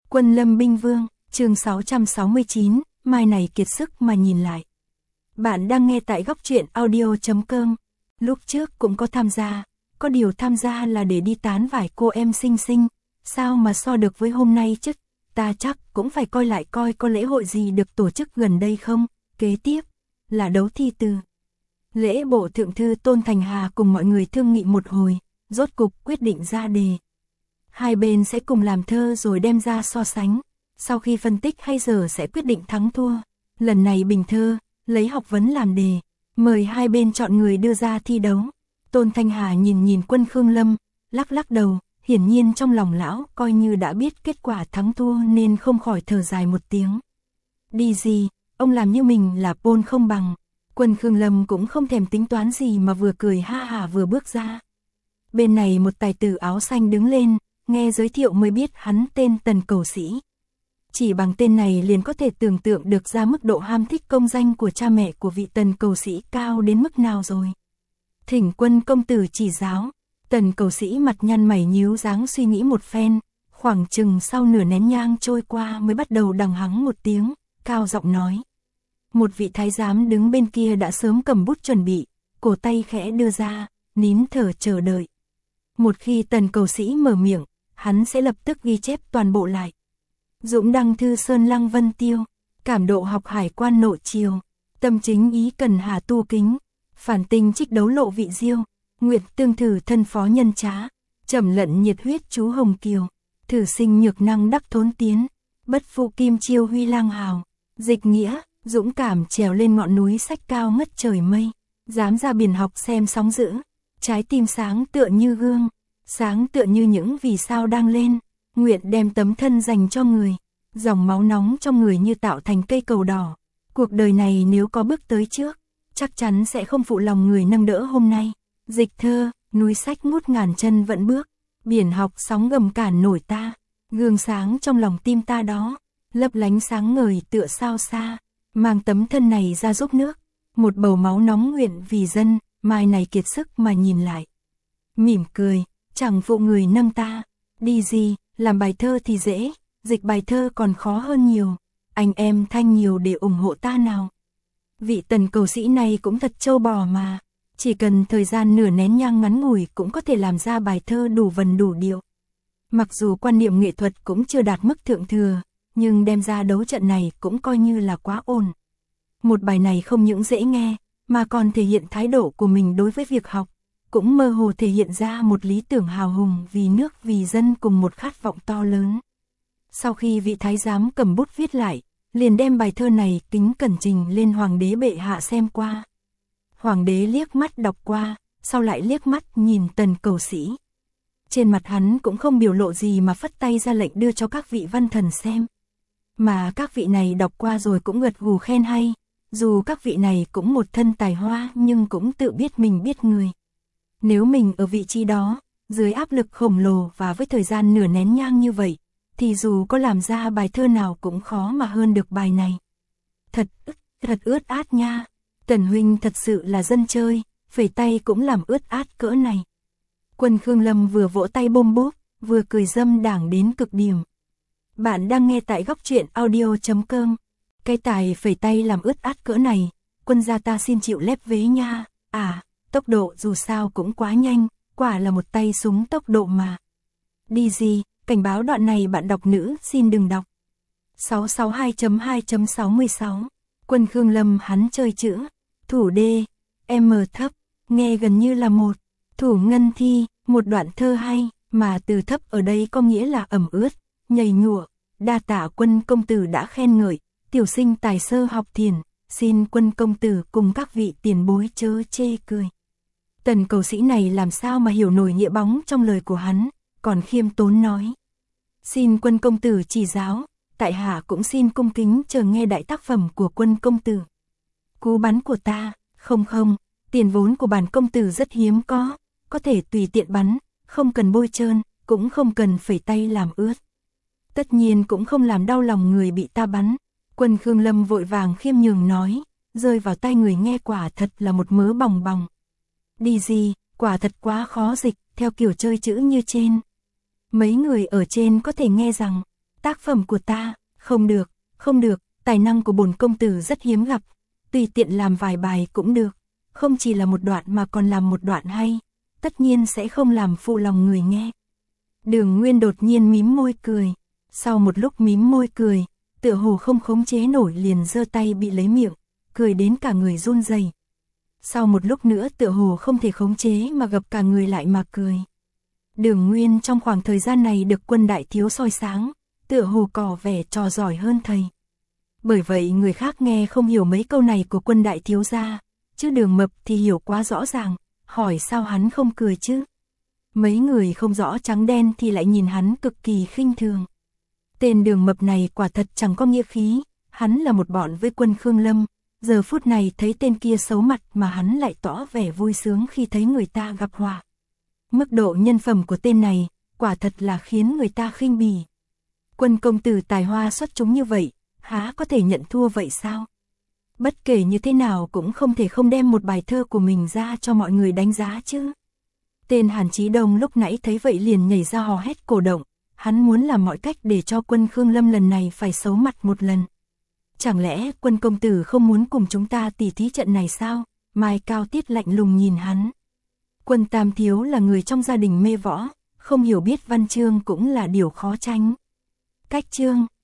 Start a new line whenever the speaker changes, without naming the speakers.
Quân Lâm binh vương, chương 669, mai này kiệt sức mà nhìn lại. Bạn đang nghe tại góc truyện audio.com. Lúc trước cũng có tham gia, có điều tham gia là để đi tán vài cô em xinh xinh, sao mà so được với hôm nay chứ, ta chắc cũng phải coi lại coi có lễ hội gì được tổ chức gần đây không. Kế tiếp là đấu thi từ. Lễ bộ thượng thư Tôn Thành Hà cùng mọi người thương nghị một hồi, rốt cục quyết định ra đề. Hai bên sẽ cùng làm thơ rồi đem ra so sánh, sau khi phân tích hay giờ sẽ quyết định thắng thua. Lần này bình thơ, lấy học vấn làm đề, mời hai bên chọn người đưa ra thi đấu. Tôn Thanh Hà nhìn Quân Khương Lâm, lắc lắc đầu, hiển nhiên trong lòng lão coi như đã biết kết quả thắng thua nên không khỏi thở dài một tiếng. Đi gì, ông làm như mình là Pôn không bằng. Quân Khương Lâm cũng không thèm tính toán gì mà vừa cười ha hả vừa bước ra. Bên này một tài tử áo xanh đứng lên, nghe giới thiệu mới biết hắn tên Tần Cầu Sĩ. Chỉ bằng tên này liền có thể tưởng tượng được ra mức độ ham thích công danh của cha mẹ của vị Tần Cầu Sĩ cao đến mức nào rồi. Thỉnh Quân công tử chỉ giáo. Tần Cầu Sĩ mặt nhăn mày nhíu dáng suy nghĩ một phen, khoảng chừng sau nửa nén nhang trôi qua mới bắt đầu đằng hắng một tiếng, cao giọng nói. Một vị thái giám đứng bên kia đã sớm cầm bút chuẩn bị, cổ tay khẽ đưa ra, nín thở chờ đợi. Một khi Tần Cầu Sĩ mở miệng, hắn sẽ lập tức ghi chép toàn bộ lại. Dũng đăng thư sơn lăng vân tiêu, cảm độ học hải quan nội triều, tâm chính ý cần hà tu kính, phản tinh trích đấu lộ vị diêu, nguyện tương thử thân phó nhân trá, trầm lận nhiệt huyết chú hồng kiều, thử sinh nhược năng đắc thốn tiến, bất phụ kim chiêu huy lang hào, dịch nghĩa, dũng cảm trèo lên ngọn núi sách cao ngất trời mây, dám ra biển học xem sóng dữ, trái tim sáng tựa như gương, sáng tựa như những vì sao đang lên, nguyện đem tấm thân dành cho người, dòng máu nóng trong người như tạo thành cây cầu đỏ. Cuộc đời này nếu có bước tới trước, chắc chắn sẽ không phụ lòng người nâng đỡ hôm nay. Dịch thơ, núi sách ngút ngàn chân vẫn bước, biển học sóng gầm cản nổi ta, gương sáng trong lòng tim ta đó, lấp lánh sáng ngời tựa sao xa, mang tấm thân này ra giúp nước, một bầu máu nóng nguyện vì dân, mai này kiệt sức mà nhìn lại. Mỉm cười, chẳng phụ người nâng ta, đi gì, làm bài thơ thì dễ, dịch bài thơ còn khó hơn nhiều, anh em thanh nhiều để ủng hộ ta nào. Vị Tần Cầu Sĩ này cũng thật trâu bò mà, chỉ cần thời gian nửa nén nhang ngắn ngủi cũng có thể làm ra bài thơ đủ vần đủ điệu. Mặc dù quan niệm nghệ thuật cũng chưa đạt mức thượng thừa, nhưng đem ra đấu trận này cũng coi như là quá ổn. Một bài này không những dễ nghe, mà còn thể hiện thái độ của mình đối với việc học, cũng mơ hồ thể hiện ra một lý tưởng hào hùng vì nước vì dân cùng một khát vọng to lớn. Sau khi vị thái giám cầm bút viết lại, liền đem bài thơ này kính cẩn trình lên hoàng đế bệ hạ xem qua. Hoàng đế liếc mắt đọc qua, sau lại liếc mắt nhìn Tần Cầu Sĩ. Trên mặt hắn cũng không biểu lộ gì mà phất tay ra lệnh đưa cho các vị văn thần xem. Mà các vị này đọc qua rồi cũng gật gù khen hay, dù các vị này cũng một thân tài hoa nhưng cũng tự biết mình biết người. Nếu mình ở vị trí đó, dưới áp lực khổng lồ và với thời gian nửa nén nhang như vậy, thì dù có làm ra bài thơ nào cũng khó mà hơn được bài này. Thật ướt át nha, Tần huynh thật sự là dân chơi, phẩy tay cũng làm ướt át cỡ này. Quân Khương Lâm vừa vỗ tay bôm bốp, vừa cười dâm đảng đến cực điểm. Bạn đang nghe tại góc truyện audio.com. Cái tài phẩy tay làm ướt át cỡ này, quân gia ta xin chịu lép vế nha. À, tốc độ dù sao cũng quá nhanh, quả là một tay súng tốc độ mà. Đi gì, cảnh báo đoạn này bạn đọc nữ xin đừng đọc. 662.2.66 Quân Khương Lâm hắn chơi chữ, thủ D, M thấp, nghe gần như là một, thủ ngân thi, một đoạn thơ hay, mà từ thấp ở đây có nghĩa là ẩm ướt, nhầy nhụa, đa tạ Quân công tử đã khen ngợi, tiểu sinh tài sơ học thiền, xin Quân công tử cùng các vị tiền bối chớ chê cười. Tần Cầu Sĩ này làm sao mà hiểu nổi nghĩa bóng trong lời của hắn, còn khiêm tốn nói. Xin Quân công tử chỉ giáo, tại hạ cũng xin cung kính chờ nghe đại tác phẩm của Quân công tử. Cú bắn của ta, không, tiền vốn của bản công tử rất hiếm có thể tùy tiện bắn, không cần bôi trơn, cũng không cần phẩy tay làm ướt. Tất nhiên cũng không làm đau lòng người bị ta bắn. Quân Khương Lâm vội vàng khiêm nhường nói, rơi vào tay người nghe quả thật là một mớ bòng bòng. Đi gì, quả thật quá khó dịch, theo kiểu chơi chữ như trên. Mấy người ở trên có thể nghe rằng, Tác phẩm của ta, không được, không được, tài năng của bổn công tử rất hiếm gặp, tùy tiện làm vài bài cũng được, không chỉ là một đoạn mà còn làm một đoạn hay, tất nhiên sẽ không làm phụ lòng người nghe. Đường Nguyên đột nhiên mím môi cười, sau một lúc mím môi cười, tựa hồ không khống chế nổi liền giơ tay bị lấy miệng, cười đến cả người run rẩy. Sau một lúc nữa tựa hồ không thể khống chế mà gập cả người lại mà cười. Đường Nguyên trong khoảng thời gian này được Quân đại thiếu soi sáng, tựa hồ cỏ vẻ trò giỏi hơn thầy. Bởi vậy người khác nghe không hiểu mấy câu này của Quân đại thiếu gia, chứ Đường Mập thì hiểu quá rõ ràng, hỏi sao hắn không cười chứ. Mấy người không rõ trắng đen thì lại nhìn hắn cực kỳ khinh thường. Tên Đường Mập này quả thật chẳng có nghĩa khí, hắn là một bọn với Quân Khương Lâm, giờ phút này thấy tên kia xấu mặt mà hắn lại tỏ vẻ vui sướng khi thấy người ta gặp họa. Mức độ nhân phẩm của tên này, quả thật là khiến người ta khinh bỉ. Quân công tử tài hoa xuất chúng như vậy, há có thể nhận thua vậy sao? Bất kể như thế nào cũng không thể không đem một bài thơ của mình ra cho mọi người đánh giá chứ. Tên Hàn Chí Đông lúc nãy thấy vậy liền nhảy ra hò hét cổ động, hắn muốn làm mọi cách để cho Quân Khương Lâm lần này phải xấu mặt một lần. Chẳng lẽ Quân công tử không muốn cùng chúng ta tỉ thí trận này sao? Mai Cao Tiết lạnh lùng nhìn hắn. Quân Tam Thiếu là người trong gia đình mê võ, không hiểu biết văn chương cũng là điều khó tránh. Cách chương